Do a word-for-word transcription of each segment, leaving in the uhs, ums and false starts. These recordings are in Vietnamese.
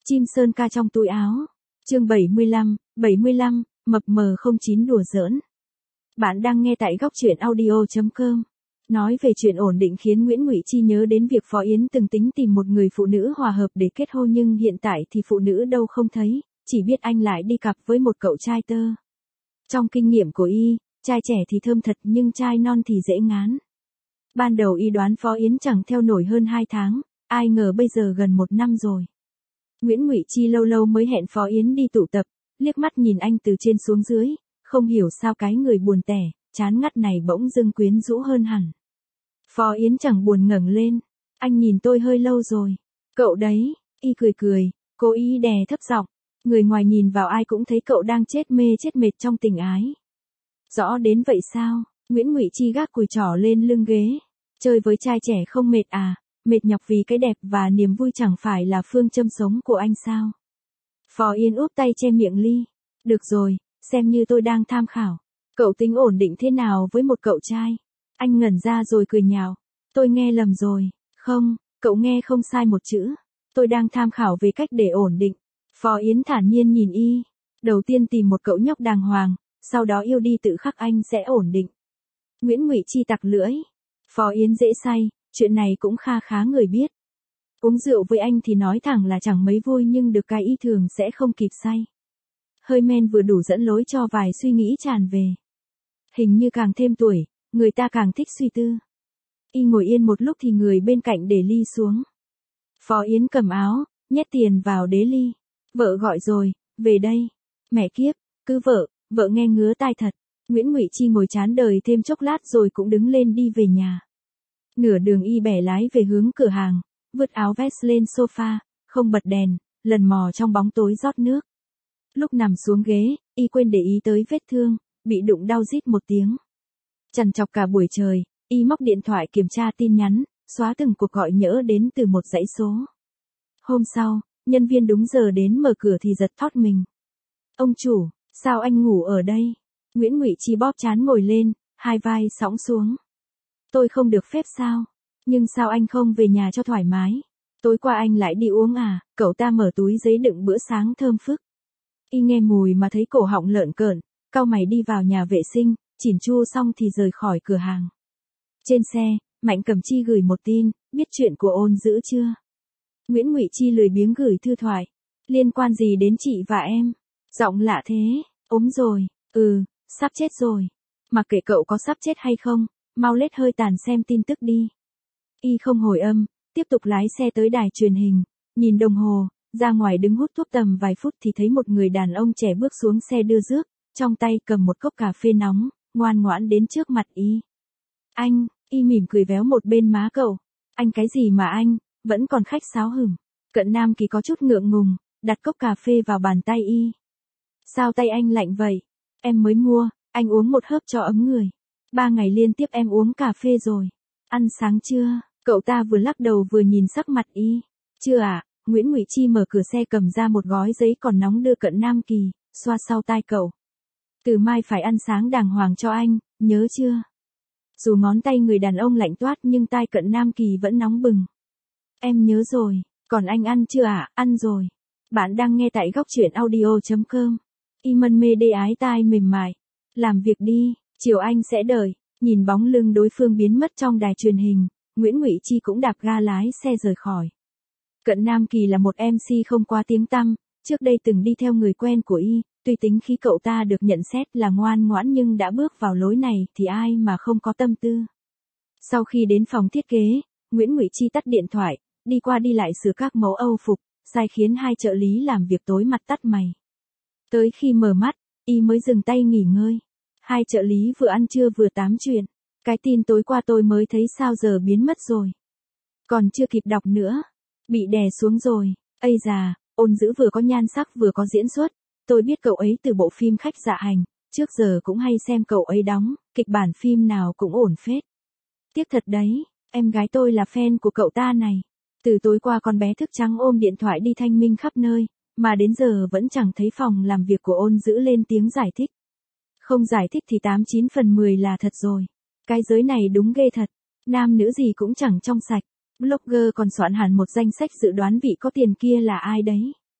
Chim sơn ca trong túi áo. Chương bảy mươi lăm, bảy mươi lăm, mập mờ không chín đùa giỡn. Bạn đang nghe tại góc truyện audio chấm com. Nói về chuyện ổn định khiến Nguyễn Ngụy Chi nhớ đến việc Phó Yến từng tính tìm một người phụ nữ hòa hợp để kết hôn, nhưng hiện tại thì phụ nữ đâu không thấy, chỉ biết anh lại đi cặp với một cậu trai tơ. Trong kinh nghiệm của y, trai trẻ thì thơm thật nhưng trai non thì dễ ngán. Ban đầu y đoán Phó Yến chẳng theo nổi hơn hai tháng, ai ngờ bây giờ gần một năm rồi. Nguyễn Ngụy Chi lâu lâu mới hẹn Phó Yến đi tụ tập, liếc mắt nhìn anh từ trên xuống dưới, không hiểu sao cái người buồn tẻ, chán ngắt này bỗng dưng quyến rũ hơn hẳn. Phó Yến chẳng buồn ngẩng lên, anh nhìn tôi hơi lâu rồi. Cậu đấy, y cười cười, cố ý đè thấp giọng, người ngoài nhìn vào ai cũng thấy cậu đang chết mê chết mệt trong tình ái. Rõ đến vậy sao? Nguyễn Ngụy Chi gác cùi trỏ lên lưng ghế. Chơi với trai trẻ không mệt à? Mệt nhọc vì cái đẹp và niềm vui chẳng phải là phương châm sống của anh sao? Phó Yến úp tay che miệng ly. Được rồi, xem như tôi đang tham khảo. Cậu tính ổn định thế nào với một cậu trai? Anh ngẩn ra rồi cười nhạo. Tôi nghe lầm rồi. Không, cậu nghe không sai một chữ. Tôi đang tham khảo về cách để ổn định. Phó Yến thản nhiên nhìn y. Đầu tiên tìm một cậu nhóc đàng hoàng, sau đó yêu đi tự khắc anh sẽ ổn định. Nguyễn Ngụy Chi tặc lưỡi. Phó Yến dễ say, chuyện này cũng kha khá người biết. Uống rượu với anh thì nói thẳng là chẳng mấy vui, nhưng được cái y thường sẽ không kịp say. Hơi men vừa đủ dẫn lối cho vài suy nghĩ tràn về. Hình như càng thêm tuổi, người ta càng thích suy tư. Y ngồi yên một lúc thì người bên cạnh để ly xuống. Phó Yến cầm áo, nhét tiền vào đế ly. Vợ gọi rồi, về đây. Mẹ kiếp, cứ vợ, vợ nghe ngứa tai thật. Nguyễn Ngụy Chi ngồi chán đời thêm chốc lát rồi cũng đứng lên đi về nhà. Nửa đường y bẻ lái về hướng cửa hàng, vứt áo vest lên sofa, không bật đèn, lần mò trong bóng tối rót nước. Lúc nằm xuống ghế, y quên để ý tới vết thương, bị đụng đau rít một tiếng. Trằn trọc cả buổi trời, y móc điện thoại kiểm tra tin nhắn, xóa từng cuộc gọi nhỡ đến từ một dãy số. Hôm sau, nhân viên đúng giờ đến mở cửa thì giật thót mình. Ông chủ, sao anh ngủ ở đây? Nguyễn Ngụy Chi bóp trán ngồi lên, hai vai sõng xuống. Tôi không được phép sao? Nhưng sao anh không về nhà cho thoải mái? Tối qua anh lại đi uống à? Cậu ta mở túi giấy đựng bữa sáng thơm phức. Y nghe mùi mà thấy cổ họng lợn cợn, cau mày đi vào nhà vệ sinh, chỉn chu xong thì rời khỏi cửa hàng. Trên xe, Mạnh Cẩm Chi gửi một tin, biết chuyện của Ôn Dữ chưa? Nguyễn Ngụy Chi lười biếng gửi thư thoại. Liên quan gì đến chị và em? Giọng lạ thế, ốm rồi, ừ, sắp chết rồi. Mặc kệ cậu có sắp chết hay không, mau lết hơi tàn xem tin tức đi. Y không hồi âm, tiếp tục lái xe tới đài truyền hình, nhìn đồng hồ, ra ngoài đứng hút thuốc tầm vài phút thì thấy một người đàn ông trẻ bước xuống xe đưa rước, trong tay cầm một cốc cà phê nóng, ngoan ngoãn đến trước mặt y. Anh, y mỉm cười véo một bên má cậu. Anh cái gì mà anh, vẫn còn khách sáo hửng. Cận Nam Kỳ có chút ngượng ngùng, đặt cốc cà phê vào bàn tay y. Sao tay anh lạnh vậy? Em mới mua, anh uống một hớp cho ấm người. Ba ngày liên tiếp em uống cà phê rồi. Ăn sáng chưa? Cậu ta vừa lắc đầu vừa nhìn sắc mặt y. Chưa ạ. À? Nguyễn Ngụy Chi mở cửa xe cầm ra một gói giấy còn nóng đưa Cận Nam Kỳ, xoa sau tai cậu. Từ mai phải ăn sáng đàng hoàng cho anh, nhớ chưa? Dù ngón tay người đàn ông lạnh toát nhưng tai Cận Nam Kỳ vẫn nóng bừng. Em nhớ rồi, còn anh ăn chưa ạ? À? Ăn rồi. Bạn đang nghe tại góc truyện audio chấm com. Y mân mê đê ái tai mềm mại. Làm việc đi, chiều anh sẽ đợi. Nhìn bóng lưng đối phương biến mất trong đài truyền hình, Nguyễn Ngụy Chi cũng đạp ga lái xe rời khỏi. Cận Nam Kỳ là một em xê không quá tiếng tăm, trước đây từng đi theo người quen của y, tuy tính khi cậu ta được nhận xét là ngoan ngoãn nhưng đã bước vào lối này thì ai mà không có tâm tư. Sau khi đến phòng thiết kế, Nguyễn Ngụy Chi tắt điện thoại, đi qua đi lại sửa các mẫu Âu phục, sai khiến hai trợ lý làm việc tối mặt tắt mày. Tới khi mở mắt, y mới dừng tay nghỉ ngơi. Hai trợ lý vừa ăn trưa vừa tám chuyện. Cái tin tối qua tôi mới thấy sao giờ biến mất rồi. Còn chưa kịp đọc nữa. Bị đè xuống rồi. Ây già, Ôn Dữ vừa có nhan sắc vừa có diễn xuất. Tôi biết cậu ấy từ bộ phim Khách Dạ Hành. Trước giờ cũng hay xem cậu ấy đóng, kịch bản phim nào cũng ổn phết. Tiếc thật đấy, em gái tôi là fan của cậu ta này. Từ tối qua con bé thức trắng ôm điện thoại đi thanh minh khắp nơi, mà đến giờ vẫn chẳng thấy phòng làm việc của Ôn Dữ lên tiếng giải thích. Không giải thích thì tám chín phần mười là thật rồi. Cái giới này đúng ghê thật. Nam nữ gì cũng chẳng trong sạch. Blogger còn soạn hẳn một danh sách dự đoán vị có tiền kia là ai đấy.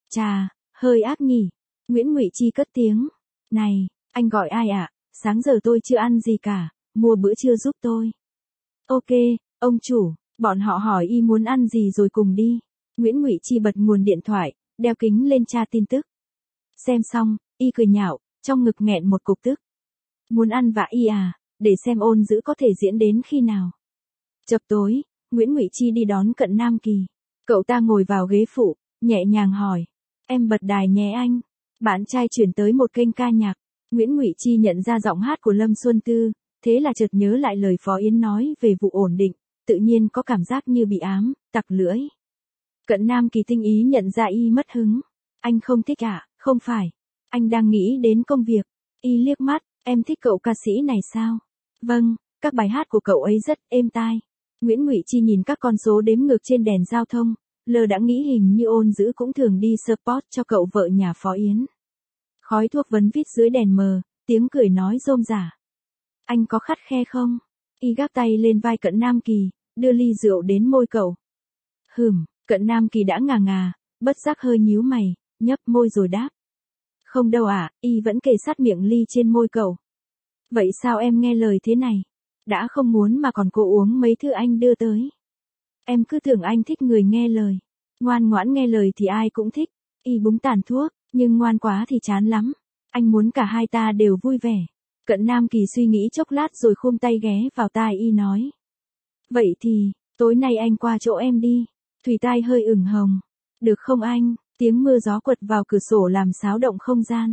Chà, hơi ác nhỉ. Nguyễn Ngụy Chi cất tiếng. Này, anh gọi ai ạ? À? Sáng giờ tôi chưa ăn gì cả, mua bữa trưa giúp tôi. Ok, ông chủ, bọn họ hỏi y muốn ăn gì rồi cùng đi. Nguyễn Ngụy Chi bật nguồn điện thoại, đeo kính lên tra tin tức. Xem xong, y cười nhạo, trong ngực nghẹn một cục tức. Muốn ăn vạ y à, để xem ôn dữ có thể diễn đến khi nào. Chập tối, Nguyễn Ngụy Chi đi đón Cận Nam Kỳ. Cậu ta ngồi vào ghế phụ, nhẹ nhàng hỏi. Em bật đài nhé anh. Bạn trai chuyển tới một kênh ca nhạc. Nguyễn Ngụy Chi nhận ra giọng hát của Lâm Xuân Tư, thế là chợt nhớ lại lời Phó Yến nói về vụ ổn định, tự nhiên có cảm giác như bị ám, tặc lưỡi. Cận Nam Kỳ tinh ý nhận ra y mất hứng. Anh không thích à? Không phải. Anh đang nghĩ đến công việc. Y liếc mắt, em thích cậu ca sĩ này sao? Vâng, các bài hát của cậu ấy rất êm tai. Nguyễn Ngụy Chi nhìn các con số đếm ngược trên đèn giao thông, lờ đã nghĩ hình như ôn dữ cũng thường đi support cho cậu vợ nhà Phó Yến. Khói thuốc vấn vít dưới đèn mờ, tiếng cười nói rôm rả. Anh có khắt khe không? Y gác tay lên vai Cận Nam Kỳ, đưa ly rượu đến môi cậu. Hừm, Cận Nam Kỳ đã ngà ngà, bất giác hơi nhíu mày, nhấp môi rồi đáp. Không đâu ạ, à, y vẫn kề sát miệng ly trên môi cậu. Vậy sao em nghe lời thế này? Đã không muốn mà còn cố uống mấy thứ anh đưa tới. Em cứ tưởng anh thích người nghe lời. Ngoan ngoãn nghe lời thì ai cũng thích. Y búng tàn thuốc, nhưng ngoan quá thì chán lắm. Anh muốn cả hai ta đều vui vẻ. Cận Nam Kỳ suy nghĩ chốc lát rồi khum tay ghé vào tai y nói. Vậy thì, tối nay anh qua chỗ em đi. Thùy tai hơi ửng hồng. Được không anh? Tiếng mưa gió quật vào cửa sổ làm xáo động không gian.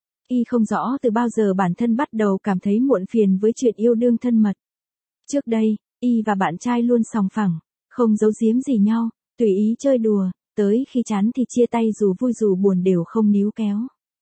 Y không rõ từ bao giờ bản thân bắt đầu cảm thấy muộn phiền với chuyện yêu đương thân mật. Trước đây, Y và bạn trai luôn sòng phẳng, không giấu giếm gì nhau, tùy ý chơi đùa, tới khi chán thì chia tay dù vui dù buồn đều không níu kéo.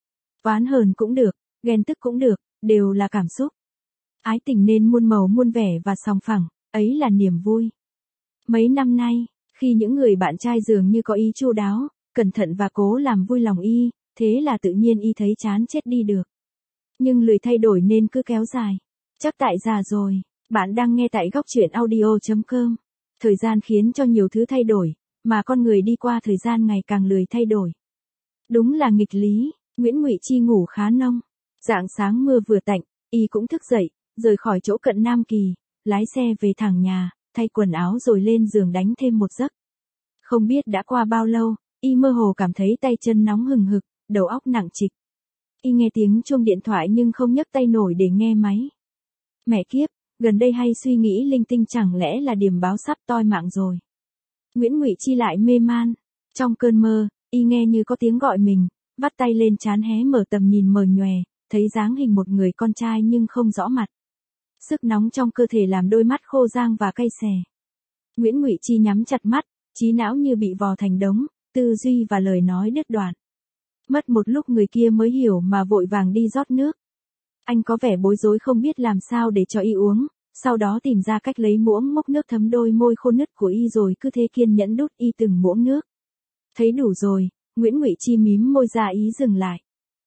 Oán hờn cũng được, ghen tức cũng được, đều là cảm xúc. Ái tình nên muôn màu muôn vẻ và sòng phẳng, ấy là niềm vui. Mấy năm nay, khi những người bạn trai dường như có ý chu đáo, cẩn thận và cố làm vui lòng Y, thế là tự nhiên Y thấy chán chết đi được. Nhưng lười thay đổi nên cứ kéo dài. Chắc tại già rồi. Bạn đang nghe tại góc truyện audio chấm com. Thời gian khiến cho nhiều thứ thay đổi, mà con người đi qua thời gian ngày càng lười thay đổi. Đúng là nghịch lý. Nguyễn Ngụy Chi ngủ khá nông. Rạng sáng mưa vừa tạnh, Y cũng thức dậy, rời khỏi chỗ Cận Nam Kỳ, lái xe về thẳng nhà, thay quần áo rồi lên giường đánh thêm một giấc. Không biết đã qua bao lâu, Y mơ hồ cảm thấy tay chân nóng hừng hực, đầu óc nặng trịch. Y nghe tiếng chuông điện thoại nhưng không nhấc tay nổi để nghe máy. Mẹ kiếp, gần đây hay suy nghĩ linh tinh chẳng lẽ là điềm báo sắp toi mạng rồi. Nguyễn Ngụy Chi lại mê man. Trong cơn mơ, Y nghe như có tiếng gọi mình, vắt tay lên trán hé mở tầm nhìn mờ nhòe, thấy dáng hình một người con trai nhưng không rõ mặt. Sức nóng trong cơ thể làm đôi mắt khô rang và cay xè. Nguyễn Ngụy Chi nhắm chặt mắt, trí não như bị vò thành đống, tư duy và lời nói đứt đoạn. Mất một lúc người kia mới hiểu mà vội vàng đi rót nước. Anh có vẻ bối rối không biết làm sao để cho Y uống, sau đó tìm ra cách lấy muỗng múc nước thấm đôi môi khô nứt của Y rồi cứ thế kiên nhẫn đút Y từng muỗng nước. Thấy đủ rồi, Nguyễn Ngụy Chi mím môi ra ý dừng lại.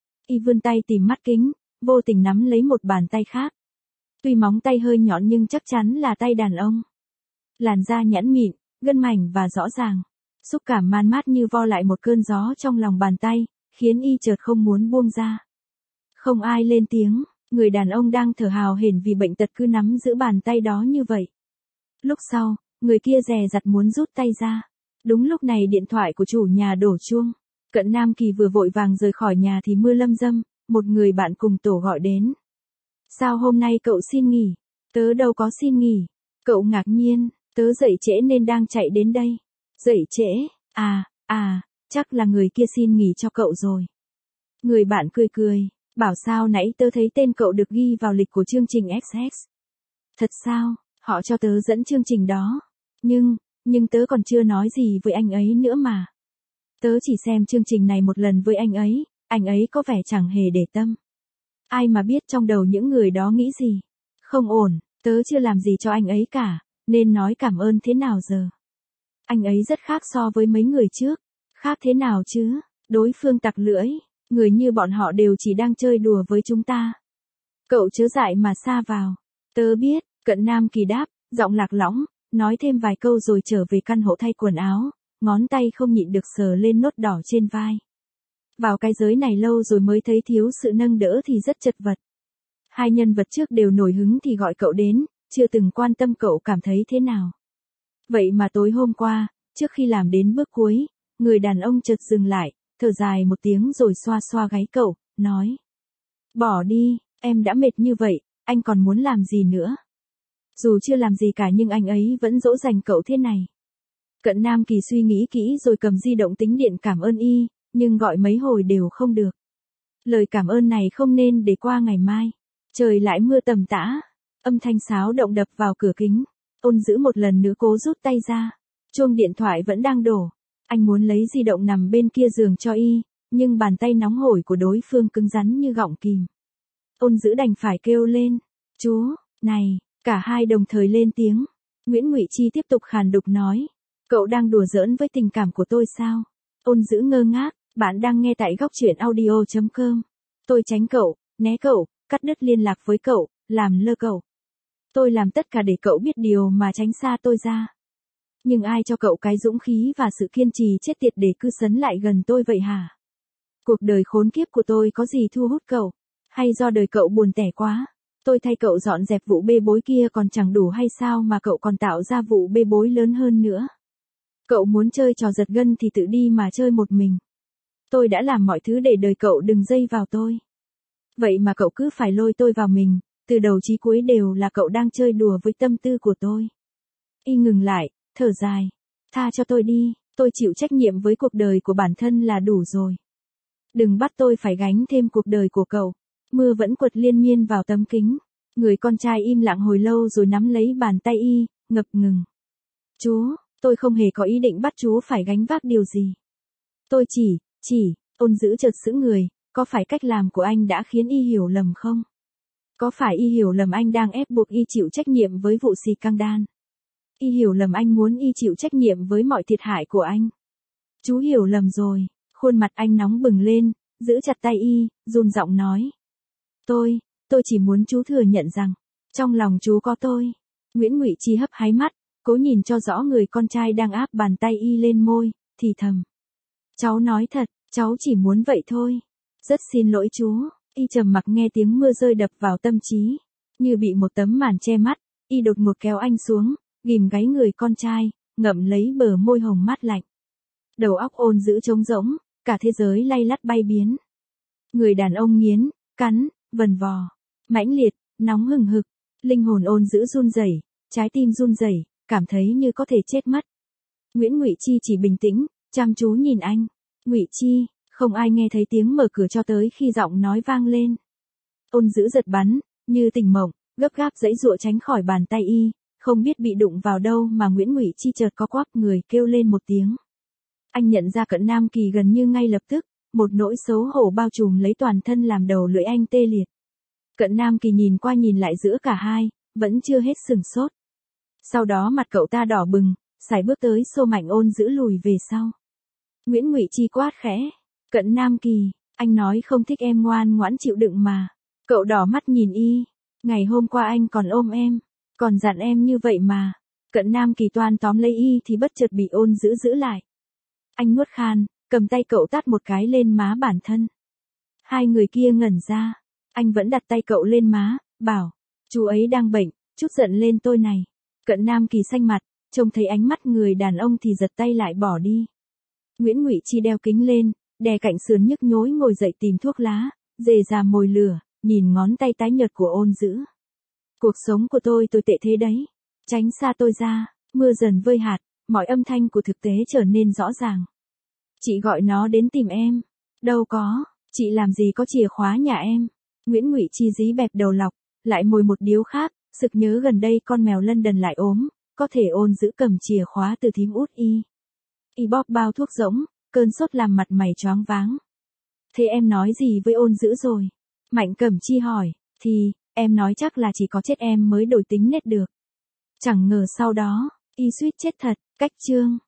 Y vươn tay tìm mắt kính, vô tình nắm lấy một bàn tay khác. Tuy móng tay hơi nhọn nhưng chắc chắn là tay đàn ông. Làn da nhẵn mịn, gân mảnh và rõ ràng. Xúc cảm man mát như vo lại một cơn gió trong lòng bàn tay, khiến Y chợt không muốn buông ra. Không ai lên tiếng, người đàn ông đang thở hào hển vì bệnh tật cứ nắm giữ bàn tay đó như vậy. Lúc sau, người kia dè dặt muốn rút tay ra. Đúng lúc này điện thoại của chủ nhà đổ chuông. Cận Nam Kỳ vừa vội vàng rời khỏi nhà thì mưa lâm dâm, một người bạn cùng tổ gọi đến. Sao hôm nay cậu xin nghỉ? Tớ đâu có xin nghỉ. Cậu ngạc nhiên, tớ dậy trễ nên đang chạy đến đây. Dậy trễ, à, à, chắc là người kia xin nghỉ cho cậu rồi. Người bạn cười cười, bảo sao nãy tớ thấy tên cậu được ghi vào lịch của chương trình ích ích. Thật sao, họ cho tớ dẫn chương trình đó. Nhưng, nhưng tớ còn chưa nói gì với anh ấy nữa mà. Tớ chỉ xem chương trình này một lần với anh ấy, anh ấy có vẻ chẳng hề để tâm. Ai mà biết trong đầu những người đó nghĩ gì. Không ổn, tớ chưa làm gì cho anh ấy cả, nên nói cảm ơn thế nào giờ. Anh ấy rất khác so với mấy người trước. Khác thế nào chứ, đối phương tặc lưỡi, người như bọn họ đều chỉ đang chơi đùa với chúng ta. Cậu chớ dại mà sa vào. Tớ biết, Cận Nam Kỳ đáp, giọng lạc lõng, nói thêm vài câu rồi trở về căn hộ thay quần áo, ngón tay không nhịn được sờ lên nốt đỏ trên vai. Vào cái giới này lâu rồi mới thấy thiếu sự nâng đỡ thì rất chật vật. Hai nhân vật trước đều nổi hứng thì gọi cậu đến, chưa từng quan tâm cậu cảm thấy thế nào. Vậy mà tối hôm qua, trước khi làm đến bước cuối, người đàn ông chợt dừng lại, thở dài một tiếng rồi xoa xoa gáy cậu, nói. Bỏ đi, em đã mệt như vậy, anh còn muốn làm gì nữa? Dù chưa làm gì cả nhưng anh ấy vẫn dỗ dành cậu thế này. Cận Nam Kỳ suy nghĩ kỹ rồi cầm di động tính điện cảm ơn y, nhưng gọi mấy hồi đều không được. Lời cảm ơn này không nên để qua ngày mai. Trời lại mưa tầm tã, âm thanh sáo động đập vào cửa kính. Ôn Dữ một lần nữa cố rút tay ra. Chuông điện thoại vẫn đang đổ. Anh muốn lấy di động nằm bên kia giường cho y, nhưng bàn tay nóng hổi của đối phương cứng rắn như gọng kìm. Ôn Dữ đành phải kêu lên. Chú, này, cả hai đồng thời lên tiếng. Nguyễn Ngụy Chi tiếp tục khàn đục nói. Cậu đang đùa giỡn với tình cảm của tôi sao? Ôn Dữ ngơ ngác, bạn đang nghe tại góc truyện audio chấm com. Tôi tránh cậu, né cậu, cắt đứt liên lạc với cậu, làm lơ cậu. Tôi làm tất cả để cậu biết điều mà tránh xa tôi ra. Nhưng ai cho cậu cái dũng khí và sự kiên trì chết tiệt để cứ sấn lại gần tôi vậy hả? Cuộc đời khốn kiếp của tôi có gì thu hút cậu? Hay do đời cậu buồn tẻ quá? Tôi thay cậu dọn dẹp vụ bê bối kia còn chẳng đủ hay sao mà cậu còn tạo ra vụ bê bối lớn hơn nữa? Cậu muốn chơi trò giật gân thì tự đi mà chơi một mình. Tôi đã làm mọi thứ để đời cậu đừng dây vào tôi. Vậy mà cậu cứ phải lôi tôi vào mình, từ đầu chí cuối đều là cậu đang chơi đùa với tâm tư của tôi. Y ngừng lại, thở dài. Tha cho tôi đi, tôi chịu trách nhiệm với cuộc đời của bản thân là đủ rồi. Đừng bắt tôi phải gánh thêm cuộc đời của cậu. Mưa vẫn quật liên miên vào tấm kính. Người con trai im lặng hồi lâu rồi nắm lấy bàn tay y, ngập ngừng. Chú, tôi không hề có ý định bắt chú phải gánh vác điều gì. Tôi chỉ, chỉ, Ôn Dữ chợt sững người, có phải cách làm của anh đã khiến y hiểu lầm không? Có phải y hiểu lầm anh đang ép buộc y chịu trách nhiệm với vụ xì căng đan? Y hiểu lầm anh muốn y chịu trách nhiệm với mọi thiệt hại của anh? Chú hiểu lầm rồi, khuôn mặt anh nóng bừng lên, giữ chặt tay y, run giọng nói. Tôi, tôi chỉ muốn chú thừa nhận rằng, trong lòng chú có tôi. Nguyễn Ngụy Chi hấp háy mắt, cố nhìn cho rõ người con trai đang áp bàn tay y lên môi, thì thầm. Cháu nói thật, cháu chỉ muốn vậy thôi. Rất xin lỗi chú. Y trầm mặc nghe tiếng mưa rơi đập vào tâm trí. Như bị một tấm màn che mắt, y đột ngột kéo anh xuống, ghim gáy người con trai, ngậm lấy bờ môi hồng mát lạnh. Đầu óc Ôn Dữ trống rỗng, cả thế giới lay lắt bay biến. Người đàn ông nghiến, cắn, vần vò, mãnh liệt, nóng hừng hực, linh hồn Ôn Dữ run rẩy, trái tim run rẩy, cảm thấy như có thể chết mất. Nguyễn Ngụy Chi chỉ bình tĩnh, chăm chú nhìn anh. Ngụy Chi, không ai nghe thấy tiếng mở cửa cho tới khi giọng nói vang lên. Ôn Dữ giật bắn, như tỉnh mộng, gấp gáp giãy giụa tránh khỏi bàn tay y, không biết bị đụng vào đâu mà Nguyễn Ngụy Chi chợt có quắp người kêu lên một tiếng. Anh nhận ra Cận Nam Kỳ gần như ngay lập tức, một nỗi xấu hổ bao trùm lấy toàn thân làm đầu lưỡi anh tê liệt. Cận Nam Kỳ nhìn qua nhìn lại giữa cả hai, vẫn chưa hết sừng sốt. Sau đó mặt cậu ta đỏ bừng, sải bước tới xô mạnh Ôn Dữ lùi về sau. Nguyễn Ngụy Chi quát khẽ. Cận Nam Kỳ, anh nói không thích em ngoan ngoãn chịu đựng mà. Cậu đỏ mắt nhìn y. Ngày hôm qua anh còn ôm em, còn dặn em như vậy mà. Cận Nam Kỳ toan tóm lấy y thì bất chợt bị Ôn Dữ giữ lại. Anh nuốt khan, cầm tay cậu tát một cái lên má bản thân. Hai người kia ngẩn ra. Anh vẫn đặt tay cậu lên má, bảo. Chú ấy đang bệnh, chút giận lên tôi này. Cận Nam Kỳ xanh mặt, trông thấy ánh mắt người đàn ông thì giật tay lại bỏ đi. Nguyễn Ngụy Chi đeo kính lên, đè cạnh sườn nhức nhối ngồi dậy tìm thuốc lá, dề ra mồi lửa, nhìn ngón tay tái nhợt của Ôn Dữ. Cuộc sống của tôi tôi tệ thế đấy. Tránh xa tôi ra. Mưa dần vơi hạt, mọi âm thanh của thực tế trở nên rõ ràng. Chị gọi nó đến tìm em. Đâu có, chị làm gì có chìa khóa nhà em. Nguyễn Ngụy Chi dí bẹp đầu lọc, lại mồi một điếu khác, sực nhớ gần đây con mèo London lại ốm, có thể Ôn Dữ cầm chìa khóa từ thím út y. Y bóp bao thuốc rỗng, cơn sốt làm mặt mày choáng váng. Thế em nói gì với Ôn Dữ rồi? Mạnh Cẩm Chi hỏi, thì, em nói chắc là chỉ có chết em mới đổi tính nết được. Chẳng ngờ sau đó, y suýt chết thật, cách chương.